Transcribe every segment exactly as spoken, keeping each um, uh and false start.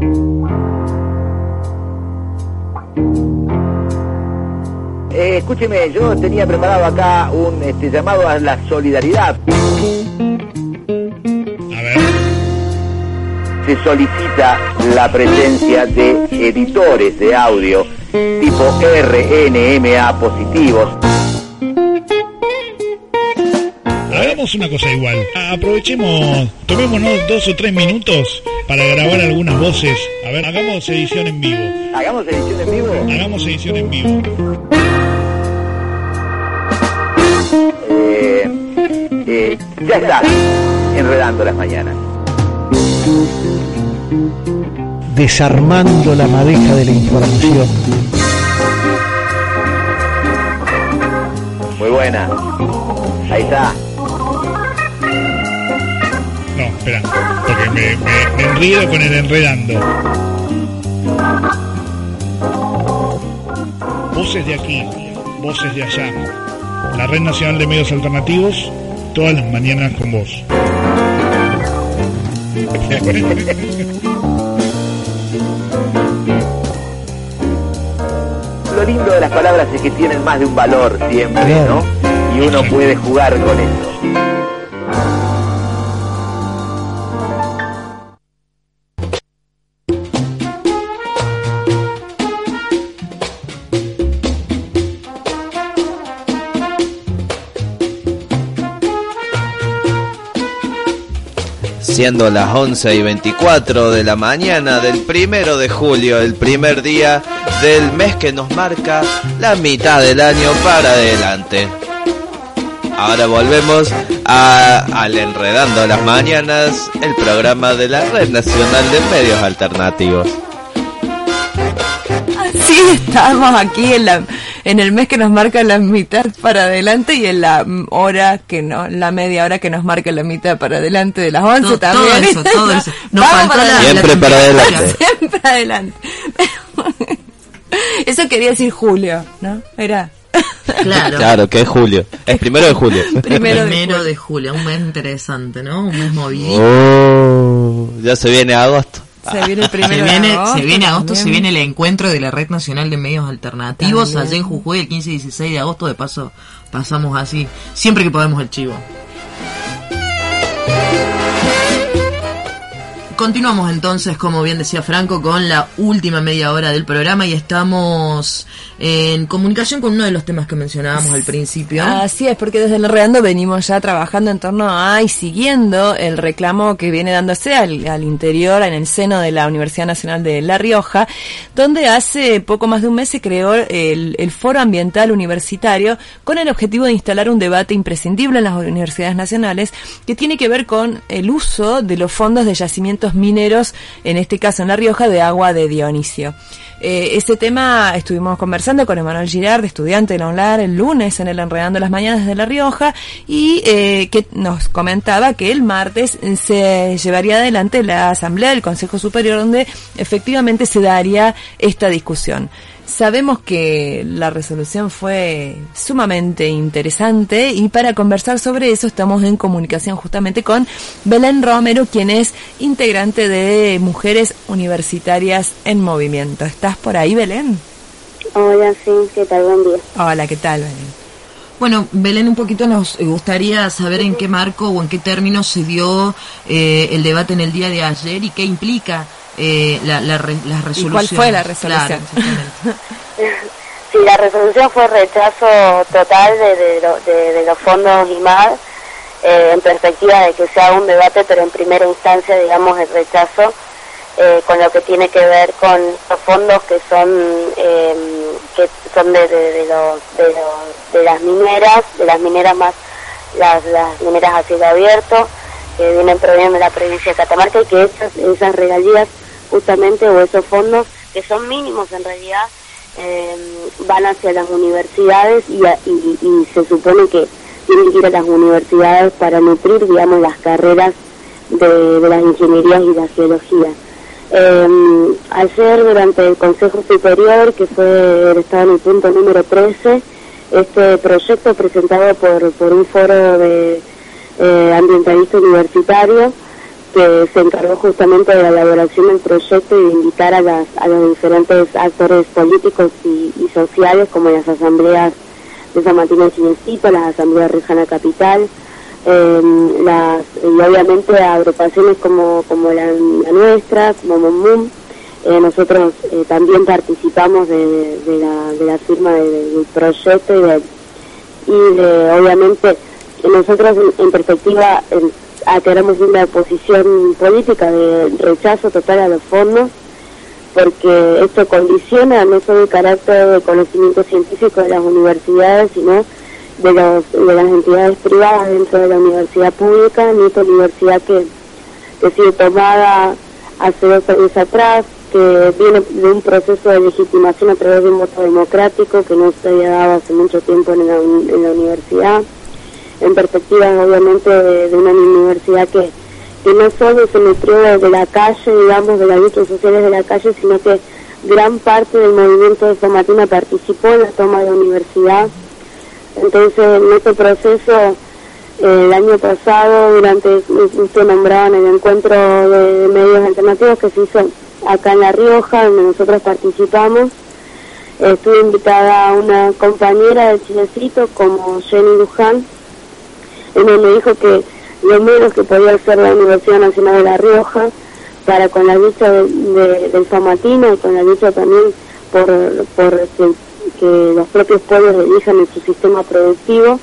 Eh, escúcheme, yo tenía preparado acá un este, llamado a la solidaridad. A ver. Se solicita la presencia de editores de audio tipo R N M A positivos. Hagamos una cosa igual. Aprovechemos, tomémonos dos o tres minutos para grabar algunas voces. A ver, hagamos edición en vivo. ¿Hagamos edición en vivo? Hagamos edición en vivo. Eh, eh, ya está, enredando las mañanas. Desarmando la madeja de la información. Muy buena. Ahí está. No, espera, porque me, me, me enredo con el enredando. Voces de aquí, voces de allá. La Red Nacional de Medios Alternativos, todas las mañanas con vos. Lo lindo de las palabras es que tienen más de un valor siempre, ¿no? Y uno puede jugar con eso. Siendo las once y veinticuatro de la mañana del primero de julio, el primer día del mes que nos marca la mitad del año para adelante. Ahora volvemos a, al Enredando las Mañanas, el programa de la Red Nacional de Medios Alternativos. Así estamos aquí en la en el mes que nos marca la mitad para adelante y en la hora que no, la media hora que nos marca la mitad para adelante de las once todo, también. Todo eso, todo eso. No falta para siempre para adelante. Siempre adelante. Eso quería decir Julio, ¿no? Era. Claro. Claro, que es julio. Es primero de julio. Primero, primero de julio, un mes interesante, ¿no? Un mes movidito. Oh, ya se viene agosto. Se viene el primero se viene, de agosto. Se viene agosto, también. se viene el encuentro de la Red Nacional de Medios Alternativos También. allá en Jujuy el quince y dieciséis de agosto. De paso, pasamos así, siempre que podemos el chivo. Continuamos entonces, como bien decía Franco, con la última media hora del programa y estamos en comunicación con uno de los temas que mencionábamos al principio. Así es, porque desde el Enredando venimos ya trabajando en torno a y siguiendo el reclamo que viene dándose al, al interior, en el seno de la Universidad Nacional de La Rioja, donde hace poco más de un mes se creó el, el Foro Ambiental Universitario con el objetivo de instalar un debate imprescindible en las universidades nacionales que tiene que ver con el uso de los fondos de yacimientos mineros, en este caso en La Rioja, de agua de Dionisio. Eh, ese tema estuvimos conversando con Emanuel Girard, estudiante de la UNLAR, el lunes en el Enredando las Mañanas de La Rioja, y eh, que nos comentaba que el martes se llevaría adelante la asamblea del Consejo Superior, donde efectivamente se daría esta discusión. Sabemos que la resolución fue sumamente interesante y para conversar sobre eso estamos en comunicación justamente con Belén Romero, quien es integrante de Mujeres Universitarias en Movimiento. ¿Estás por ahí, Belén? Hola, sí, ¿qué tal? Buen día. Hola, ¿qué tal, Belén? Bueno, Belén, un poquito nos gustaría saber en qué marco o en qué términos se dio eh, el debate en el día de ayer y qué implica Eh, la, la, la resolución. ¿Y cuál fue la resolución? Claro, sí, la resolución fue rechazo total de, de, lo, de, de los fondos I M A D, eh, en perspectiva de que se haga un debate, pero en primera instancia, digamos, el rechazo eh, con lo que tiene que ver con los fondos que son eh, que son de, de, de, los, de, los, de las mineras, de las mineras más, las, las mineras a cielo abierto, que vienen proveniendo de la provincia de Catamarca, y que esas, esas regalías justamente, o esos fondos que son mínimos en realidad, eh, van hacia las universidades y, a, y, y se supone que tienen que ir a las universidades para nutrir, digamos, las carreras de, de las ingenierías y la geología. Eh, ayer, durante el Consejo Superior, que fue el estado en el punto número trece, este proyecto presentado por, por un foro de eh, ambientalista universitario, que se encargó justamente de la elaboración del proyecto y de invitar a, las, a los diferentes actores políticos y, y sociales, como las asambleas de San Martín de Chilecito, las asambleas de Riojana Capital, eh, las, y obviamente a agrupaciones como, como la, la nuestra, como MOMUM. Eh, nosotros eh, también participamos de, de, de, la, de la firma de, de, del proyecto y de, y de obviamente nosotros en, en perspectiva en, a, tenemos una posición política de rechazo total a los fondos, porque esto condiciona no solo el carácter de conocimiento científico de las universidades, sino de, los, de las entidades privadas dentro de la universidad pública, en esta universidad que, que ha sido tomada hace dos años atrás, que viene de un proceso de legitimación a través de un voto democrático que no se había dado hace mucho tiempo en la, en la universidad, en perspectiva obviamente de, de una universidad que, que no solo se nutrió de la calle, digamos, de las luchas sociales de la calle, sino que gran parte del movimiento de San Martín participó en la toma de la universidad. Entonces, en este proceso, eh, el año pasado, durante, usted nombraba en el encuentro de medios alternativos que se hizo acá en La Rioja, donde nosotros participamos, eh, estuve invitada a una compañera de Chilecito como Jenny Luján, y me dijo que lo menos que podía hacer la Universidad Nacional de La Rioja para con la lucha de, de, del San Martín y con la lucha también por, por que, que los propios pueblos elijan en su sistema productivo,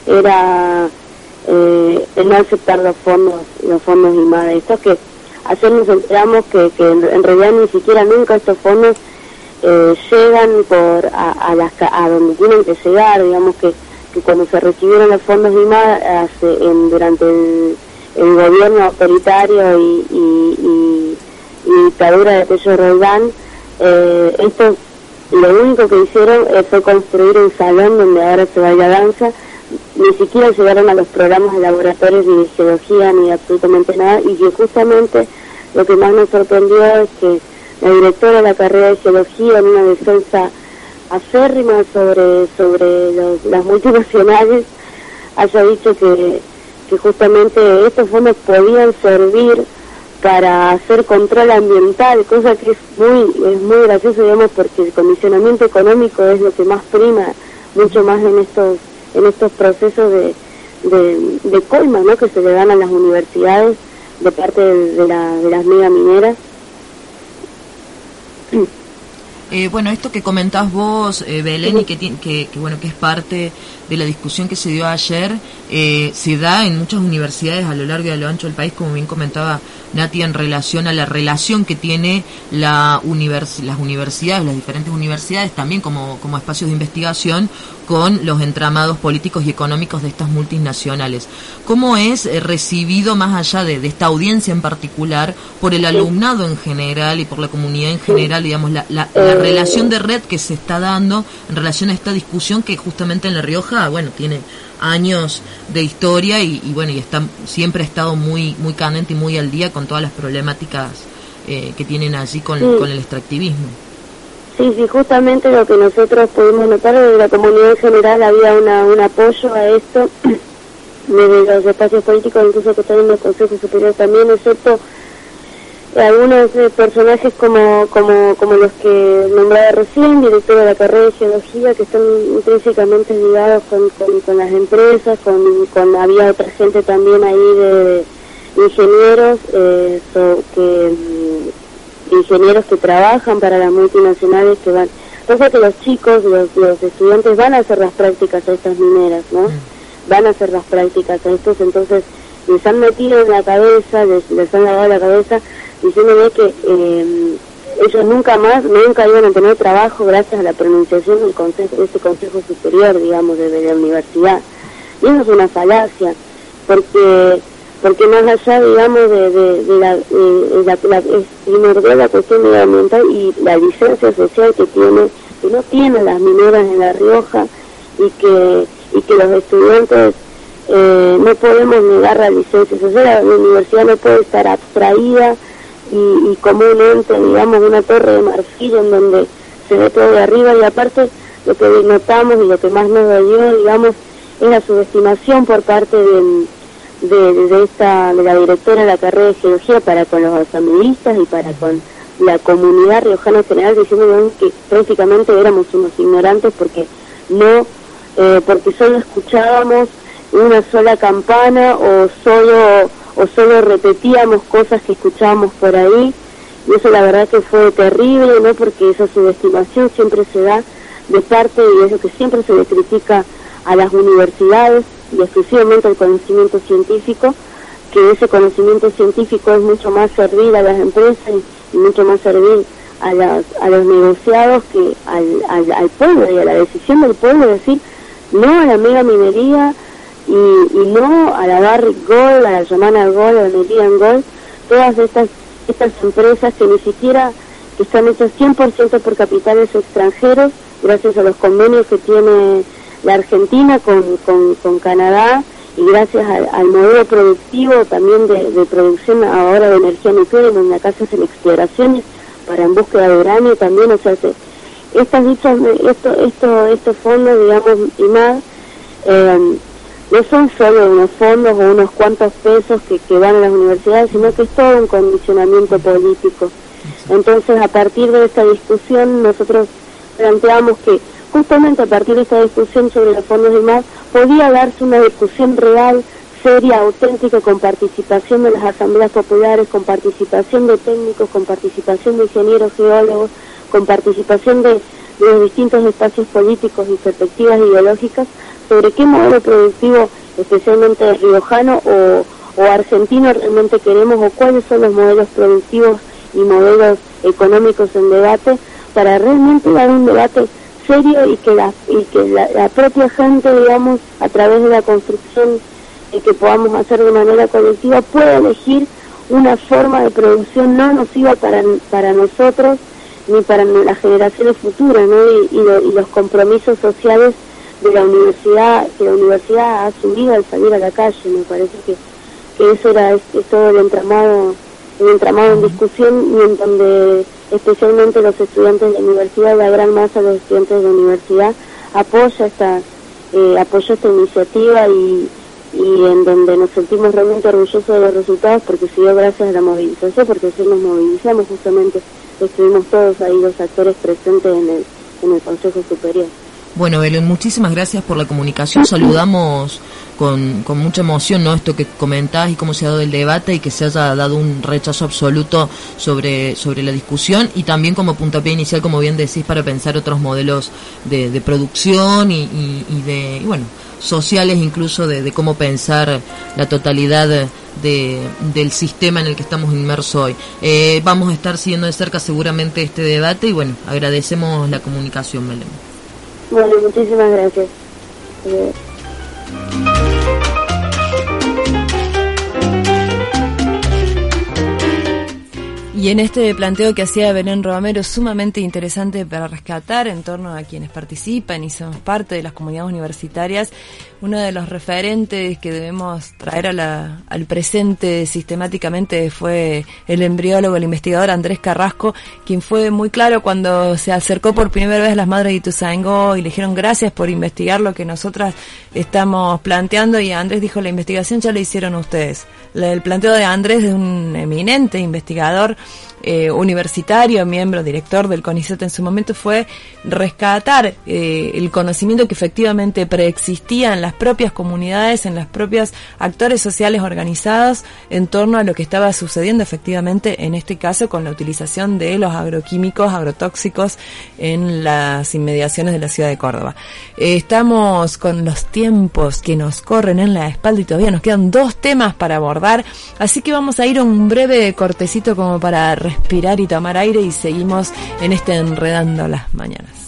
era eh, el no aceptar los fondos, los fondos IMADE. Esto que ayer nos enteramos que, que en, en realidad ni siquiera nunca estos fondos eh, llegan por a, a, las, a donde tienen que llegar, digamos que, que cuando se recibieron los fondos IMADE hace, en, durante el, el gobierno autoritario y, y, y, y dictadura de Pello Roldán, eh, esto lo único que hicieron eh, fue construir un salón donde ahora se baila danza. Ni siquiera llegaron a los programas de laboratorios ni de geología ni de absolutamente nada, y que justamente lo que más nos sorprendió es que la directora de la carrera de geología, en una defensa acérrima sobre sobre los, las multinacionales, haya dicho que, que justamente estos fondos podían servir para hacer control ambiental, cosa que es muy es muy gracioso, digamos, porque el condicionamiento económico es lo que más prima mucho más en estos en estos procesos de, de, de coima, ¿no?, que se le dan a las universidades de parte de, de, la, de las megamineras. Eh, bueno, esto que comentás vos, eh, Belén, y que, que, que bueno que es parte de la discusión que se dio ayer, eh, se da en muchas universidades a lo largo y a lo ancho del país, como bien comentaba Nati, en relación a la relación que tiene la univers las universidades, las diferentes universidades, también como, como espacios de investigación, con los entramados políticos y económicos de estas multinacionales. ¿Cómo es eh, recibido, más allá de, de esta audiencia en particular, por el alumnado en general y por la comunidad en general, digamos, la, la, la relación de red que se está dando en relación a esta discusión que justamente en La Rioja, bueno, tiene años de historia y, y bueno, y está siempre ha estado muy muy candente y muy al día con todas las problemáticas eh, que tienen allí con, sí. con el extractivismo? Sí, sí, justamente lo que nosotros pudimos notar de la comunidad en general, había una, un apoyo a esto desde los espacios políticos, incluso que están en el Consejo Superior también, excepto algunos eh, personajes como, como como los que nombraba recién, director de la carrera de geología, que están intrínsecamente ligados con, con, con las empresas, con, con había otra gente también ahí de, de ingenieros, eh, so, que ingenieros que trabajan para las multinacionales que van, entonces que los chicos, los, los estudiantes van a hacer las prácticas a estas mineras, ¿no? Mm. Van a hacer las prácticas a estos, entonces les han metido en la cabeza, les, les han lavado la cabeza, diciéndole que eh, ellos nunca más, nunca iban a tener trabajo gracias a la pronunciación del consejo, de este Consejo Superior, digamos, de, de la universidad. Y eso es una falacia, porque porque más allá, digamos, de, de, de la, de, la, la, es primordial la cuestión medioambiental y la licencia social que tiene, que no tienen las mineras en La Rioja, y que y que los estudiantes eh, no podemos negar la licencia social. La universidad no puede estar abstraída y, y como un ente, digamos, una torre de marfil en donde se ve todo de arriba, y aparte lo que notamos y lo que más nos dolió, digamos, es la subestimación por parte de, de, de esta de la directora de la carrera de geología para con los asambleístas y para con la comunidad riojana en general, diciendo que prácticamente éramos unos ignorantes porque no eh, porque solo escuchábamos una sola campana o solo o solo repetíamos cosas que escuchábamos por ahí, y eso la verdad que fue terrible, ¿no? Porque esa subestimación siempre se da de parte, y es lo que siempre se le critica a las universidades y exclusivamente al conocimiento científico, que ese conocimiento científico es mucho más servir a las empresas y, y mucho más servir a, las, a los negociados que al, al, al pueblo y a la decisión del pueblo, es decir, no a la mega minería y, y no a la Barrick Gold, a la Yamana Gold, a la Meridian Gold, todas estas estas empresas que ni siquiera que están hechas cien por ciento por capitales extranjeros, gracias a los convenios que tiene la Argentina con, con, con Canadá, y gracias al, al modelo productivo también de, de producción ahora de energía nuclear, en donde acá se hacen exploraciones para en búsqueda de uranio también, o sea, se, estas dichas, esto, esto, estos fondos, digamos, I M A D, eh, no son solo unos fondos o unos cuantos pesos que, que van a las universidades, sino que es todo un condicionamiento político. Entonces, a partir de esta discusión, nosotros planteamos que justamente a partir de esta discusión sobre los fondos de I M A D, podía darse una discusión real, seria, auténtica, con participación de las asambleas populares, con participación de técnicos, con participación de ingenieros geólogos, con participación de, de los distintos espacios políticos y perspectivas ideológicas, sobre qué modelo productivo, especialmente riojano o, o argentino, realmente queremos, o cuáles son los modelos productivos y modelos económicos en debate, para realmente dar un debate serio y que la, y que la, la propia gente, digamos, a través de la construcción y que podamos hacer de manera colectiva, pueda elegir una forma de producción no nociva para, para nosotros ni para las generaciones futuras, ¿no? Y, y, lo, y los compromisos sociales de la universidad, que la universidad ha asumido al salir a la calle. Me parece que, que eso era es, es todo el entramado, el entramado en discusión, y en donde especialmente los estudiantes de la universidad, la gran masa de los estudiantes de la universidad apoya esta eh, apoya esta iniciativa, y, y en donde nos sentimos realmente orgullosos de los resultados, porque se dio gracias a la movilización, porque si nos movilizamos justamente estuvimos todos ahí los actores presentes en el, en el Consejo Superior. Bueno, Belén, muchísimas gracias por la comunicación. Saludamos con, con mucha emoción, ¿no?, esto que comentás y cómo se ha dado el debate y que se haya dado un rechazo absoluto sobre sobre la discusión, y también como puntapié inicial, como bien decís, para pensar otros modelos de, de producción y, y, y de, y bueno, sociales incluso, de, de cómo pensar la totalidad de, del sistema en el que estamos inmersos hoy. Eh, vamos a estar siguiendo de cerca seguramente este debate, y bueno, agradecemos la comunicación, Belén. Bueno, muchísimas gracias. Eh... Y en este planteo que hacía Belén Romero, sumamente interesante para rescatar en torno a quienes participan y somos parte de las comunidades universitarias, uno de los referentes que debemos traer a la, al presente sistemáticamente fue el embriólogo, el investigador Andrés Carrasco, quien fue muy claro cuando se acercó por primera vez a las madres de Ituzaingó y le dijeron gracias por investigar lo que nosotras estamos planteando, y Andrés dijo: la investigación ya la hicieron ustedes. El planteo de Andrés, de un eminente investigador eh, universitario, miembro, director del CONICET en su momento, fue rescatar eh, el conocimiento que efectivamente preexistía en las propias comunidades, en las propias actores sociales organizados en torno a lo que estaba sucediendo efectivamente en este caso con la utilización de los agroquímicos, agrotóxicos en las inmediaciones de la ciudad de Córdoba. Eh, estamos con los tiempos que nos corren en la espalda y todavía nos quedan dos temas para abordar, así que vamos a ir a un breve cortecito como para respirar y tomar aire, y seguimos en este Enredando las Mañanas.